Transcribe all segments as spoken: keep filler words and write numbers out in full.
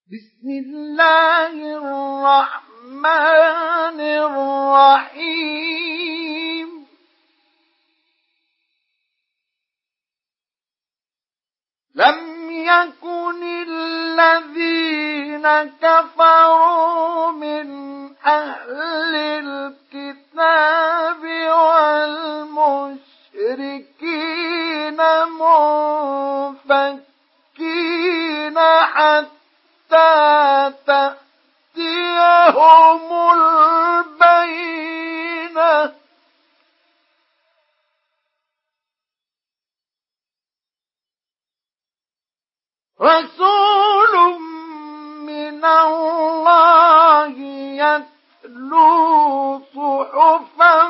بسم الله الرحمن الرحيم لم يكن الذين كفروا من أهل الكتاب والمشركين منفكين حتى تأتيهم البينة رسول من الله يتلو صحفا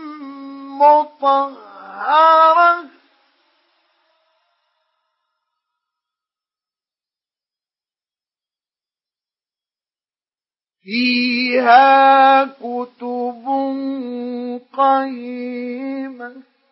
مطهرة فيها كتب قيمة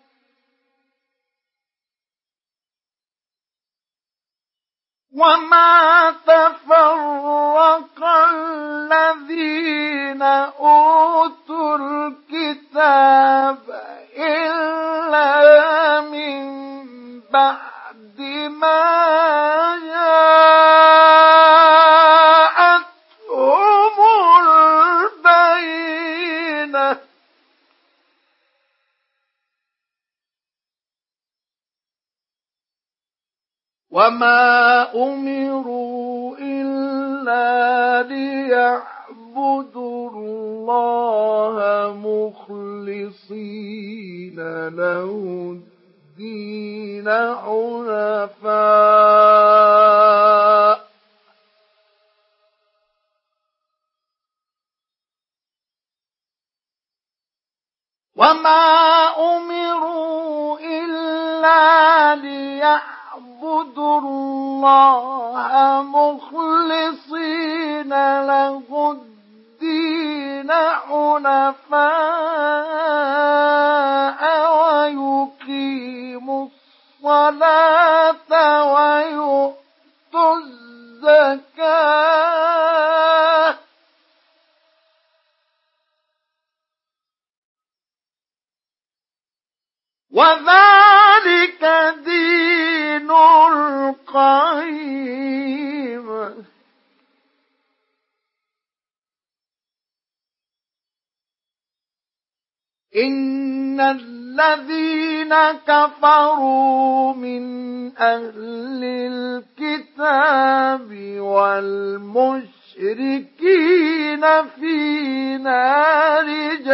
وما تفرق الذين أوتوا الكتاب إلا من بعد ما جاءتهم البينة وما أمروا إلا ليعبدوا الله مخلصين له الدين حنفاء وما أمروا إلا ليعبدوا الله مخلصين له الدين حنفاء ويقيموا الصلاة ويؤتوا الزكاة وذلك دين القيم إن الذين كفروا من أهل الكتاب والمشركين في نار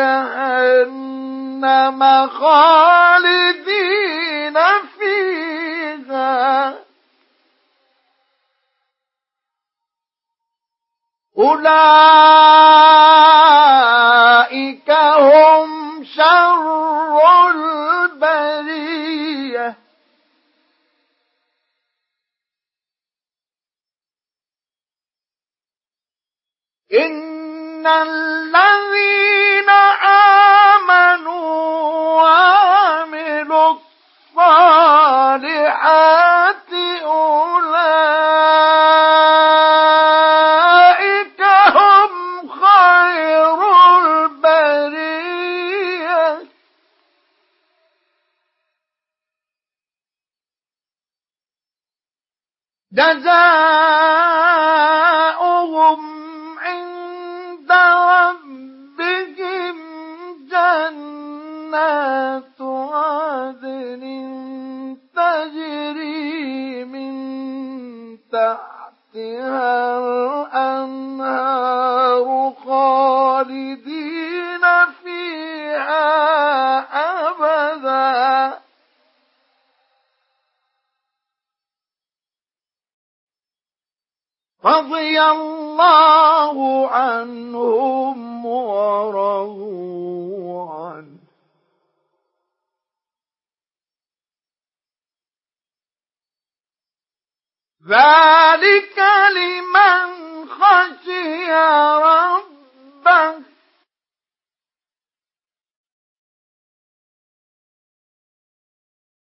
جهنم خالدين فيها أولئك هم شر البرية إن الذين آمنوا وعملوا الصالحات أولئك هم خير البرية جزاؤهم عند ربهم جنات عدن تجري من تحتها الأنهار خالدين فيها أبدا رضي الله عنهم ورضوا عنه ذلك لمن خشي ربه